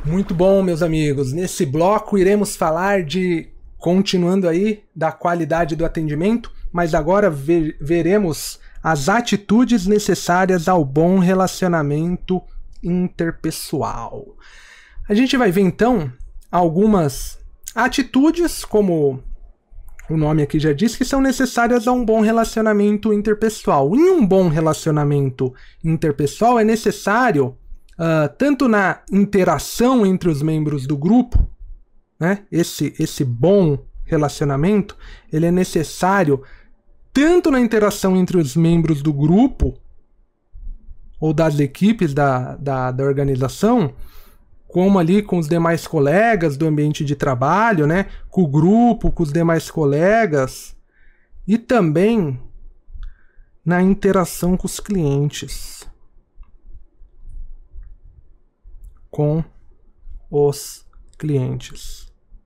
Muito bom, meus amigos. Nesse bloco iremos falar continuando aí, da qualidade do atendimento, mas agora veremos as atitudes necessárias ao bom relacionamento interpessoal. A gente vai ver então algumas atitudes, como o nome aqui já diz, que são necessárias a um bom relacionamento interpessoal. Em um bom relacionamento interpessoal é necessário, tanto na interação entre os membros do grupo, né? Esse bom relacionamento, ele é necessário tanto na interação entre os membros do grupo ou das equipes da organização, como ali com os demais colegas do ambiente de trabalho, né? Com o grupo, com os demais colegas, e também na interação com os clientes. Com os clientes.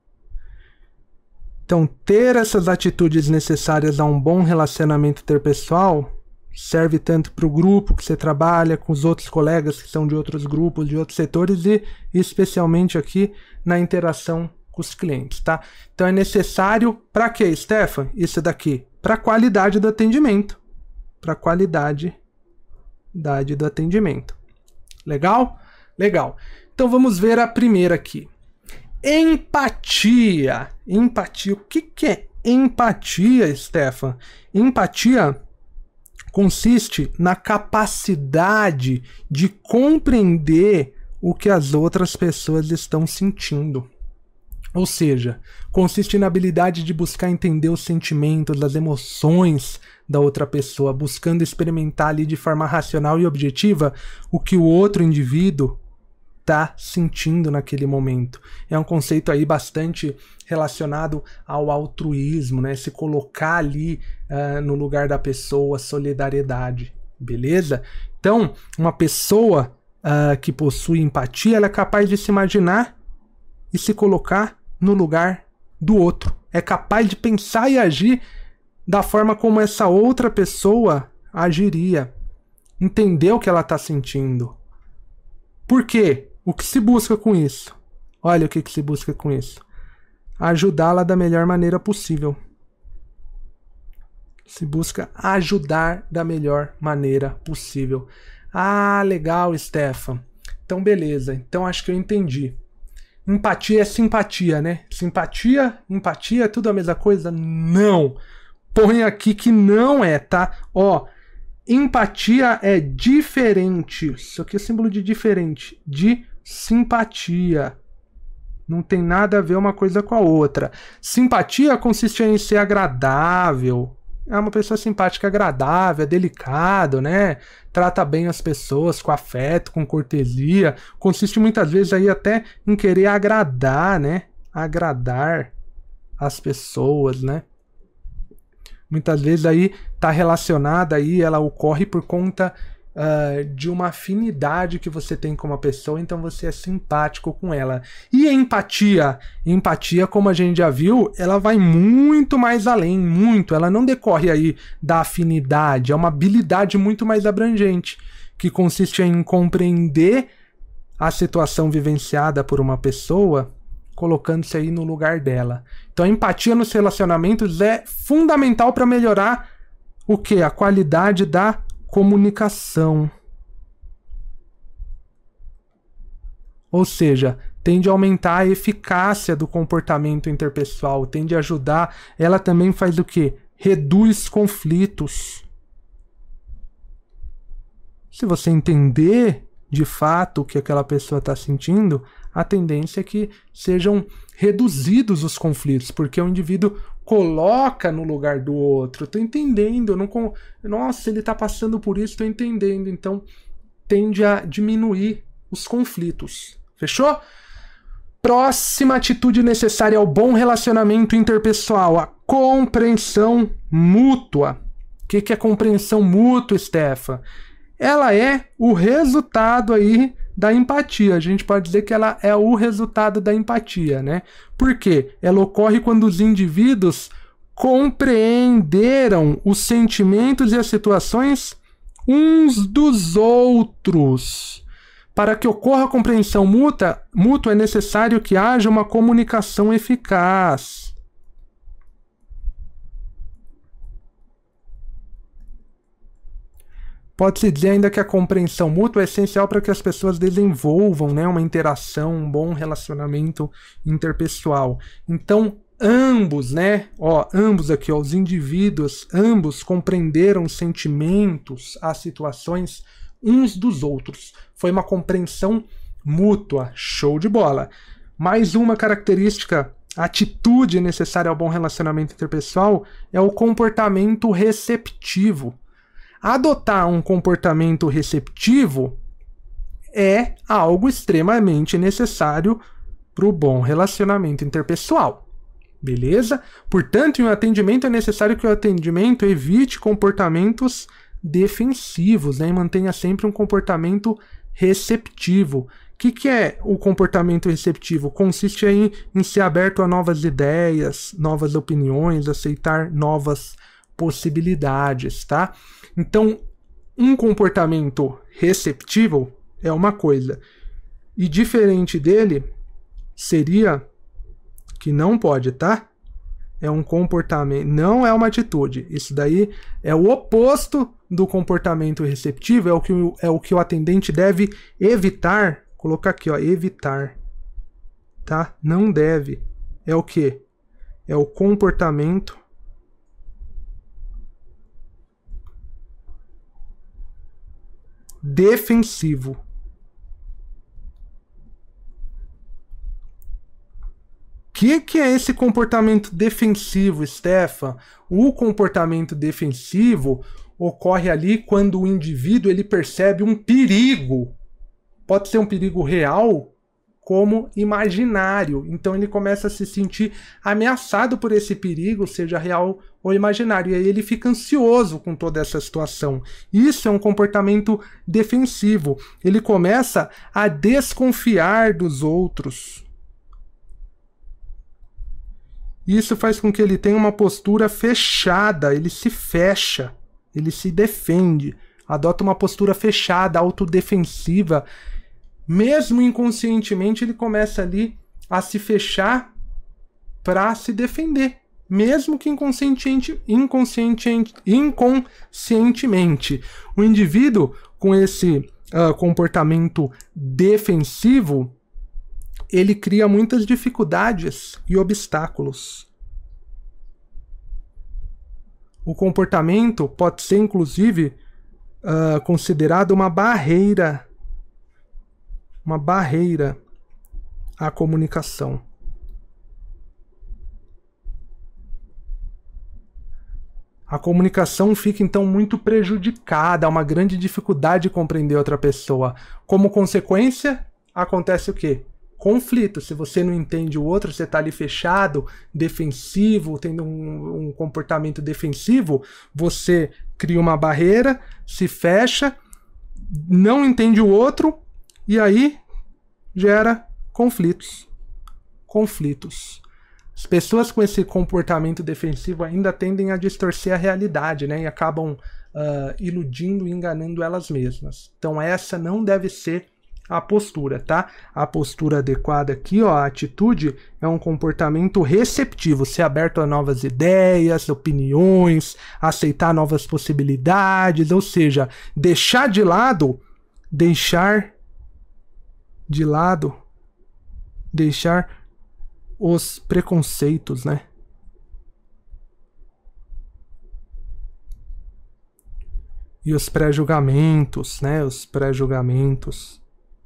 Então, ter essas atitudes necessárias a um bom relacionamento interpessoal serve tanto para o grupo que você trabalha, com os outros colegas que são de outros grupos, de outros setores, e especialmente aqui na interação com os clientes, tá? Então é necessário para quê, Stefan? Isso daqui, para a qualidade do atendimento. Para a qualidade do atendimento. Legal? Legal. Então vamos ver a primeira aqui. Empatia. Empatia. O que é empatia, Stefan? Empatia consiste na capacidade de compreender o que as outras pessoas estão sentindo. Ou seja, consiste na habilidade de buscar entender os sentimentos, as emoções da outra pessoa, buscando experimentar ali de forma racional e objetiva o que o outro indivíduo está sentindo naquele momento. É um conceito aí bastante relacionado ao altruísmo, né? Se colocar ali no lugar da pessoa, solidariedade, beleza? Então, uma pessoa que possui empatia, ela é capaz de se imaginar e se colocar no lugar do outro. É capaz de pensar e agir da forma como essa outra pessoa agiria. Entender o que ela está sentindo. Por quê? O que se busca com isso? Olha o que se busca com isso. Ajudá-la da melhor maneira possível. Se busca ajudar da melhor maneira possível. Ah, legal, Stefan. Então, beleza. Então, acho que eu entendi. Empatia é simpatia, né? Simpatia, empatia é tudo a mesma coisa? Não. Põe aqui que não é, tá? Ó, empatia é diferente. Isso aqui é símbolo de diferente. De simpatia. Não tem nada a ver uma coisa com a outra. Simpatia consiste em ser agradável. É uma pessoa simpática, agradável, é delicado, né? Trata bem as pessoas com afeto, com cortesia. Consiste muitas vezes aí até em querer agradar, né? Agradar as pessoas, né? Muitas vezes aí está relacionada aí, ela ocorre por conta de uma afinidade que você tem com uma pessoa, então você é simpático com ela. E a empatia? Empatia, como a gente já viu, ela vai muito mais além, muito. Ela não decorre aí da afinidade, é uma habilidade muito mais abrangente, que consiste em compreender a situação vivenciada por uma pessoa, colocando-se aí no lugar dela. Então a empatia nos relacionamentos é fundamental para melhorar o quê? A qualidade da comunicação. Ou seja, tende a aumentar a eficácia do comportamento interpessoal, tende a ajudar. Ela também faz o quê? Reduz conflitos. Se você entender de fato o que aquela pessoa está sentindo, a tendência é que sejam reduzidos os conflitos, porque o indivíduo coloca no lugar do outro. Estou entendendo, nossa, ele está passando por isso, estou entendendo. Então, tende a diminuir os conflitos. Fechou? Próxima atitude necessária ao bom relacionamento interpessoal, a compreensão mútua. O que é compreensão mútua, Stefan? Ela é o resultado aí da empatia. A gente pode dizer que ela é o resultado da empatia, né? Por quê? Ela ocorre quando os indivíduos compreenderam os sentimentos e as situações uns dos outros. Para que ocorra a compreensão mútua, é necessário que haja uma comunicação eficaz. Pode-se dizer ainda que a compreensão mútua é essencial para que as pessoas desenvolvam, né, uma interação, um bom relacionamento interpessoal. Então, ambos, né, ambos aqui, os indivíduos, ambos compreenderam os sentimentos, as situações uns dos outros. Foi uma compreensão mútua. Show de bola. Mais uma característica, atitude necessária ao bom relacionamento interpessoal é o comportamento receptivo. Adotar um comportamento receptivo é algo extremamente necessário para o bom relacionamento interpessoal. Beleza? Portanto, em um atendimento é necessário que o atendimento evite comportamentos defensivos, né? E mantenha sempre um comportamento receptivo. O que é o comportamento receptivo? Consiste aí em ser aberto a novas ideias, novas opiniões, aceitar novas possibilidades, tá? Então, um comportamento receptivo é uma coisa. E diferente dele, seria que não pode, tá? É um comportamento, não é uma atitude. Isso daí é o oposto do comportamento receptivo, é o que o atendente deve evitar. Colocar aqui, ó, evitar. Tá? Não deve. É o quê? É o comportamento defensivo. O que é esse comportamento defensivo, Stefan? O comportamento defensivo ocorre ali quando o indivíduo ele percebe um perigo. Pode ser um perigo real, como imaginário. Então ele começa a se sentir ameaçado por esse perigo, seja real ou imaginário. E aí ele fica ansioso com toda essa situação. Isso é um comportamento defensivo. Ele começa a desconfiar dos outros. Isso faz com que ele tenha uma postura fechada, ele se fecha, ele se defende, adota uma postura fechada, autodefensiva. Mesmo inconscientemente, ele começa ali a se fechar para se defender, mesmo que inconscientemente. O indivíduo com esse comportamento defensivo, ele cria muitas dificuldades e obstáculos. O comportamento pode ser, inclusive, considerado uma barreira à comunicação. A comunicação fica, então, muito prejudicada, há uma grande dificuldade de compreender outra pessoa. Como consequência, acontece o quê? Conflito. Se você não entende o outro, você está ali fechado, defensivo, tendo um comportamento defensivo, você cria uma barreira, se fecha, não entende o outro, e aí gera conflitos. As pessoas com esse comportamento defensivo ainda tendem a distorcer a realidade, né? E acabam iludindo e enganando elas mesmas. Então essa não deve ser a postura, tá? A postura adequada aqui, ó, a atitude é um comportamento receptivo, ser aberto a novas ideias, opiniões, aceitar novas possibilidades, ou seja, deixar os preconceitos, né? E os pré-julgamentos, né? Os pré-julgamentos.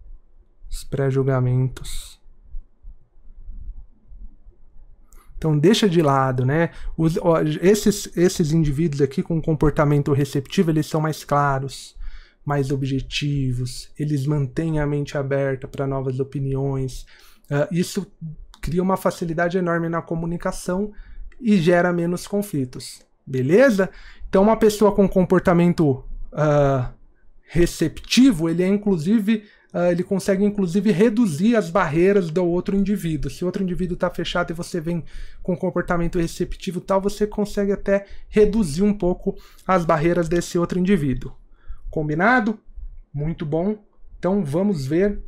Então deixa de lado, né? Esses indivíduos aqui com comportamento receptivo, eles são mais claros, mais objetivos, eles mantêm a mente aberta para novas opiniões. Isso cria uma facilidade enorme na comunicação e gera menos conflitos. Beleza? Então uma pessoa com comportamento receptivo, ele consegue inclusive reduzir as barreiras do outro indivíduo. Se o outro indivíduo está fechado e você vem com comportamento receptivo tal, você consegue até reduzir um pouco as barreiras desse outro indivíduo. Combinado? Muito bom. Então vamos ver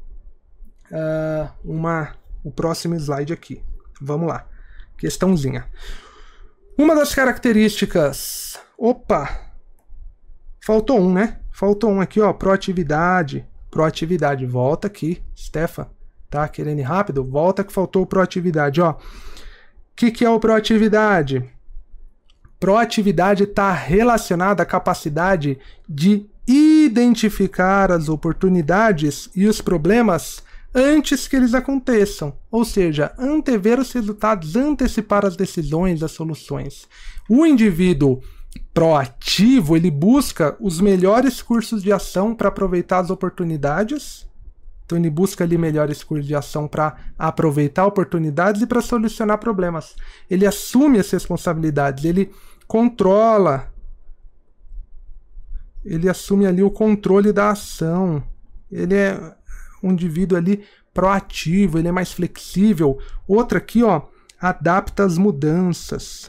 o próximo slide aqui. Vamos lá. Questãozinha. Uma das características... Opa! Faltou um, né? Faltou um aqui, ó. Proatividade. Proatividade. Volta aqui, Stefan. Tá querendo ir rápido? Volta que faltou proatividade, ó. O que é o proatividade? Proatividade está relacionada à capacidade de identificar as oportunidades e os problemas antes que eles aconteçam, ou seja, antever os resultados, antecipar as decisões, as soluções. O indivíduo proativo, ele busca os melhores cursos de ação para aproveitar as oportunidades. Então ele busca ali melhores cursos de ação para aproveitar oportunidades e para solucionar problemas. Ele assume as responsabilidades, ele controla, ele assume ali o controle da ação. Ele é um indivíduo ali proativo, ele é mais flexível. Outra aqui, ó, adapta às mudanças.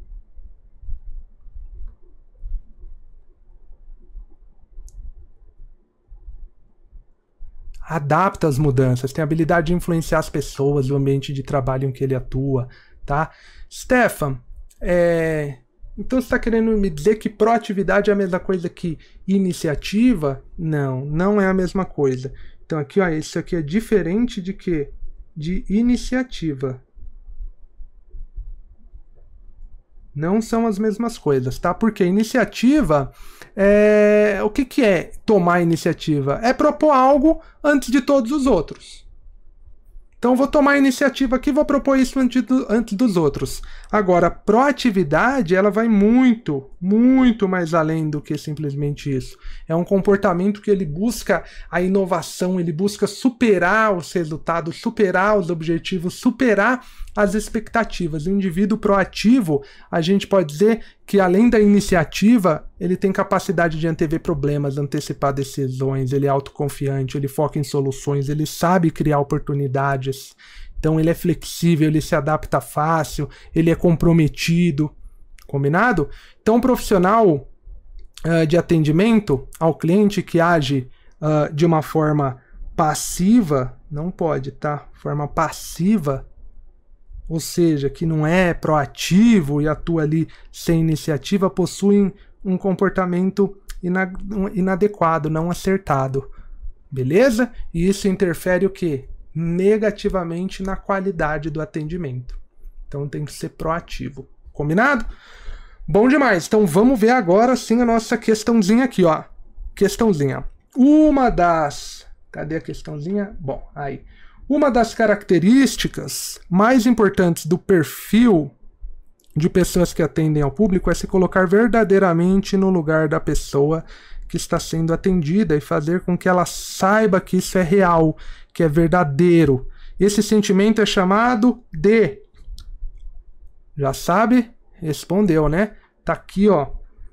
Adapta às mudanças, tem a habilidade de influenciar as pessoas, o ambiente de trabalho em que ele atua, tá? Stefan, então você está querendo me dizer que proatividade é a mesma coisa que iniciativa? Não, não é a mesma coisa. Então aqui, ó, isso aqui é diferente de quê? De iniciativa. Não são as mesmas coisas, tá? Porque iniciativa, o que é tomar iniciativa? É propor algo antes de todos os outros. Então eu vou tomar a iniciativa aqui e vou propor isso antes dos outros. Agora, proatividade, ela vai muito, muito mais além do que simplesmente isso. É um comportamento que ele busca a inovação, ele busca superar os resultados, superar os objetivos, superar as expectativas. O indivíduo proativo, a gente pode dizer que além da iniciativa, ele tem capacidade de antever problemas, antecipar decisões, ele é autoconfiante, ele foca em soluções, ele sabe criar oportunidades. Então ele é flexível, ele se adapta fácil, ele é comprometido. Combinado? Então, um profissional de atendimento ao cliente que age de uma forma passiva, não pode, tá? Forma passiva, ou seja, que não é proativo e atua ali sem iniciativa, possuem um comportamento inadequado, não acertado. Beleza? E isso interfere o quê? Negativamente na qualidade do atendimento. Então tem que ser proativo. Combinado? Bom demais. Então vamos ver agora sim a nossa questãozinha aqui, ó. Questãozinha. Uma das... Cadê a questãozinha? Bom, aí. Uma das características mais importantes do perfil de pessoas que atendem ao público é se colocar verdadeiramente no lugar da pessoa que está sendo atendida e fazer com que ela saiba que isso é real, que é verdadeiro. Esse sentimento é chamado de... Já sabe? Respondeu, né? Tá aqui, ó.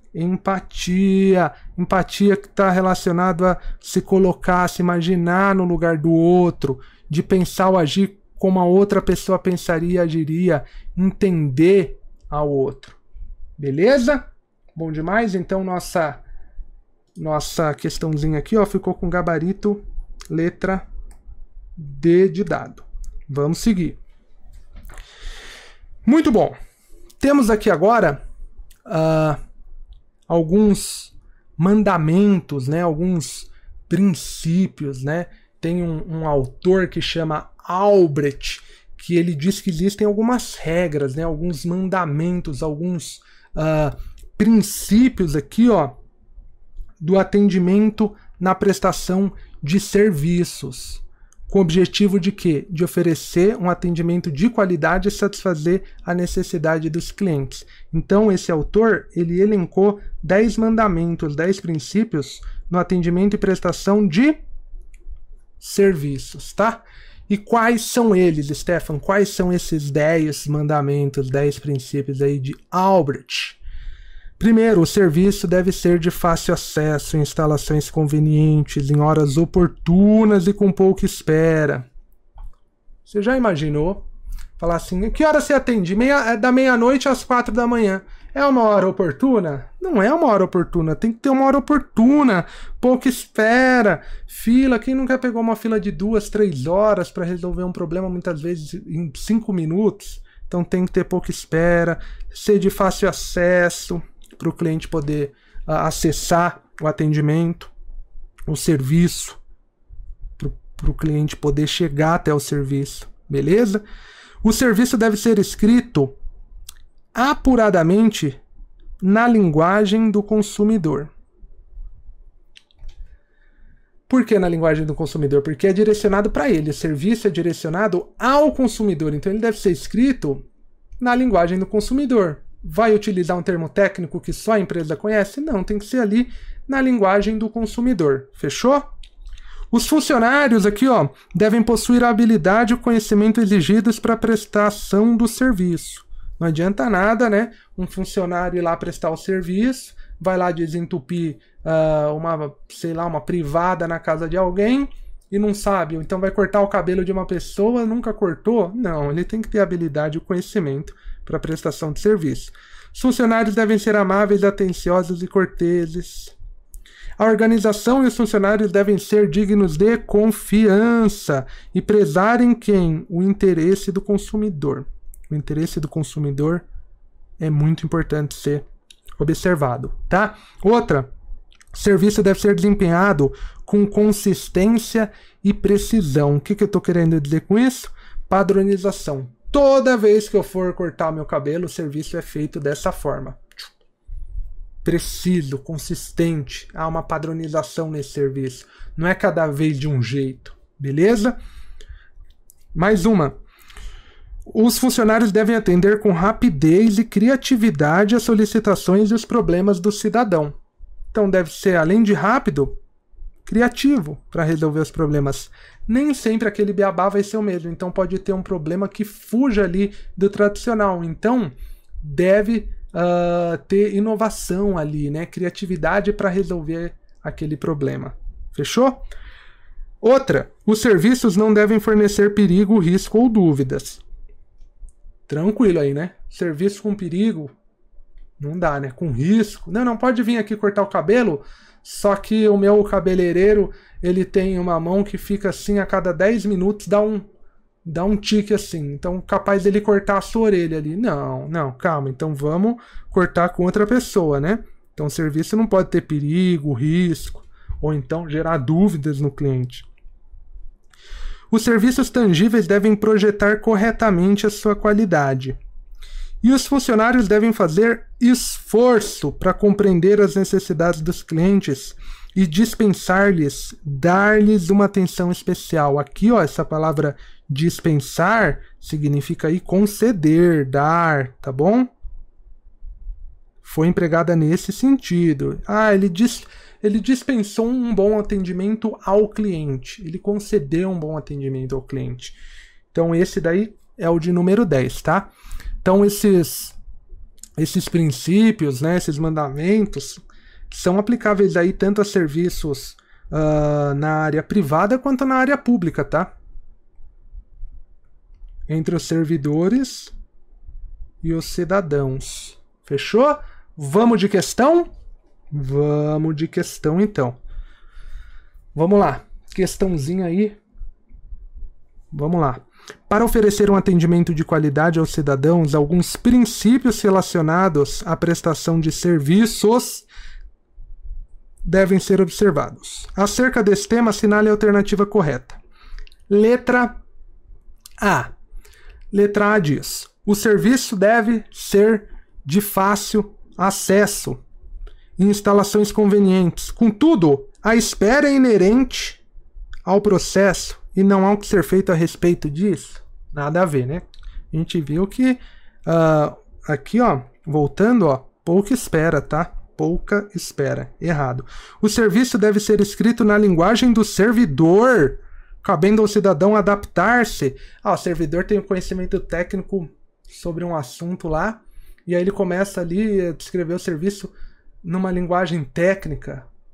Empatia. Empatia que está relacionado a se colocar, se imaginar no lugar do outro, de pensar ou agir como a outra pessoa pensaria e agiria, entender ao outro. Beleza? Bom demais? Então nossa questãozinha aqui, ó, ficou com gabarito letra D de dado. Vamos seguir. Muito bom. Temos aqui agora alguns mandamentos, né? Alguns princípios, né? Tem um autor que chama Albrecht, que ele diz que existem algumas regras, né? Alguns mandamentos, alguns princípios aqui, ó, do atendimento na prestação de serviços. Com o objetivo de quê? De oferecer um atendimento de qualidade e satisfazer a necessidade dos clientes. Então, esse autor, ele elencou 10 mandamentos, 10 princípios no atendimento e prestação de serviços, tá? E quais são eles, Stefan? Quais são esses 10 mandamentos, 10 princípios aí de Albrecht? Primeiro, o serviço deve ser de fácil acesso, em instalações convenientes, em horas oportunas e com pouca espera. Você já imaginou Falar assim, que hora você atende? Da meia-noite às 4 da manhã. É uma hora oportuna? Não é uma hora oportuna, tem que ter uma hora oportuna. Pouca espera. Fila, quem nunca pegou uma fila de 2, 3 horas para resolver um problema, muitas vezes em 5 minutos? Então tem que ter pouca espera, ser de fácil acesso para o cliente poder acessar o atendimento, o serviço, para o cliente poder chegar até o serviço, beleza? O serviço deve ser escrito apuradamente na linguagem do consumidor. Por que na linguagem do consumidor? Porque é direcionado para ele. O serviço é direcionado ao consumidor. Então ele deve ser escrito na linguagem do consumidor. Vai utilizar um termo técnico que só a empresa conhece? Não, tem que ser ali na linguagem do consumidor. Fechou? Os funcionários aqui, ó, devem possuir a habilidade e o conhecimento exigidos para a prestação do serviço. Não adianta nada, né? Um funcionário ir lá prestar o serviço, vai lá desentupir uma privada na casa de alguém e não sabe, ou então vai cortar o cabelo de uma pessoa, nunca cortou? Não, ele tem que ter habilidade e conhecimento para a prestação de serviço. Os funcionários devem ser amáveis, atenciosos e corteses. A organização e os funcionários devem ser dignos de confiança e prezarem quem? O interesse do consumidor. O interesse do consumidor é muito importante ser observado, tá? Outra, o serviço deve ser desempenhado com consistência e precisão. O que eu estou querendo dizer com isso? Padronização. Toda vez que eu for cortar meu cabelo, o serviço é feito dessa forma. Preciso, consistente. Há uma padronização nesse serviço. Não é cada vez de um jeito. Beleza? Mais uma. Os funcionários devem atender com rapidez e criatividade as solicitações e os problemas do cidadão. Então deve ser, além de rápido, criativo para resolver os problemas. Nem sempre aquele beabá vai ser o mesmo. Então pode ter um problema que fuja ali do tradicional. Então deve ter inovação ali, né? Criatividade para resolver aquele problema. Fechou? Outra, os serviços não devem fornecer perigo, risco ou dúvidas. Tranquilo aí, né? Serviço com perigo, não dá, né? Com risco. Não pode vir aqui cortar o cabelo, só que o meu cabeleireiro, ele tem uma mão que fica assim a cada 10 minutos, dá um tique assim. Então, capaz dele cortar a sua orelha ali. Não, calma. Então, vamos cortar com outra pessoa, né? Então, o serviço não pode ter perigo, risco, ou então gerar dúvidas no cliente. Os serviços tangíveis devem projetar corretamente a sua qualidade. E os funcionários devem fazer esforço para compreender as necessidades dos clientes e dispensar-lhes, dar-lhes uma atenção especial. Aqui, ó, essa palavra dispensar significa aí conceder, dar, tá bom? Foi empregada nesse sentido. Ele dispensou um bom atendimento ao cliente. Ele concedeu um bom atendimento ao cliente. Então esse daí é o de número 10, tá? Então esses princípios, né, esses mandamentos, são aplicáveis aí tanto a serviços na área privada quanto na área pública, tá? Entre os servidores e os cidadãos. Fechou? Vamos de questão? Vamos de questão, então. Vamos lá. Questãozinha aí. Vamos lá. Para oferecer um atendimento de qualidade aos cidadãos, alguns princípios relacionados à prestação de serviços devem ser observados. Acerca desse tema, assinale a alternativa correta. Letra A. Letra A diz: o serviço deve ser de fácil acesso em instalações convenientes. Contudo, a espera é inerente ao processo e não há o que ser feito a respeito disso. Nada a ver, né? A gente viu que aqui, ó, voltando, ó, pouca espera, tá? Pouca espera. Errado. O serviço deve ser escrito na linguagem do servidor, cabendo ao cidadão adaptar-se. O servidor tem um conhecimento técnico sobre um assunto lá, e aí ele começa ali a descrever o serviço numa linguagem técnica.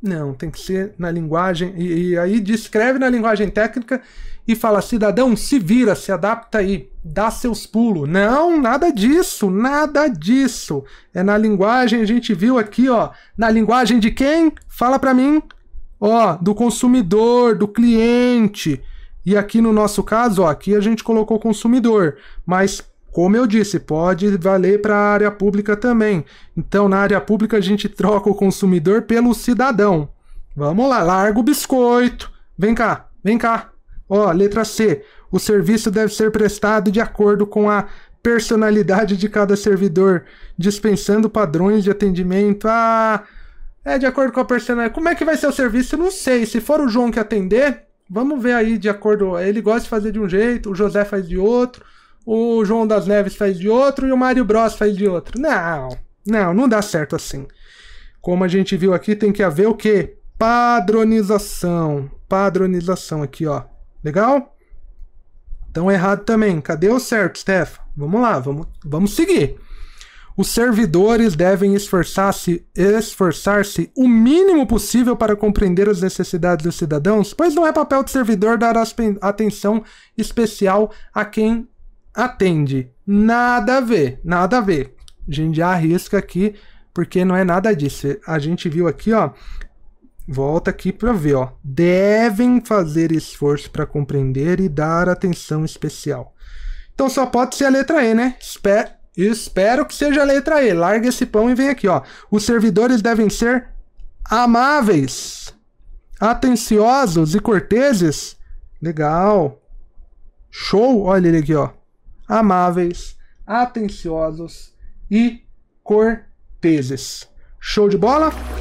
Não, tem que ser na linguagem. E aí descreve na linguagem técnica e fala: cidadão, se vira, se adapta aí, dá seus pulos. Não, nada disso, nada disso. É na linguagem, a gente viu aqui, ó. Na linguagem de quem? Fala pra mim. Ó, do consumidor, do cliente. E aqui no nosso caso, ó, aqui a gente colocou consumidor. Mas, como eu disse, pode valer para a área pública também. Então, na área pública, a gente troca o consumidor pelo cidadão. Vamos lá, larga o biscoito. Vem cá, vem cá. Ó, letra C. O serviço deve ser prestado de acordo com a personalidade de cada servidor, dispensando padrões de atendimento. Ah, é de acordo com a personalidade. Como é que vai ser o serviço? Não sei. Se for o João que atender, vamos ver aí de acordo. Ele gosta de fazer de um jeito, o José faz de outro. O João das Neves faz de outro e o Mário Bros faz de outro. Não dá certo assim. Como a gente viu aqui, tem que haver o quê? Padronização. Padronização aqui, ó. Legal? Então errado também. Cadê o certo, Steph? Vamos lá, vamos seguir. Os servidores devem esforçar-se o mínimo possível para compreender as necessidades dos cidadãos, pois não é papel do servidor dar atenção especial a quem atende. Nada a ver, nada a ver. A gente já arrisca aqui, porque não é nada disso. A gente viu aqui, ó. Volta aqui para ver, ó. Devem fazer esforço para compreender e dar atenção especial. Então só pode ser a letra E, né? Espero que seja a letra E. Larga esse pão e vem aqui, ó. Os servidores devem ser amáveis, atenciosos e corteses. Legal. Show. Olha ele aqui, ó. Amáveis, atenciosos e corteses. Show de bola?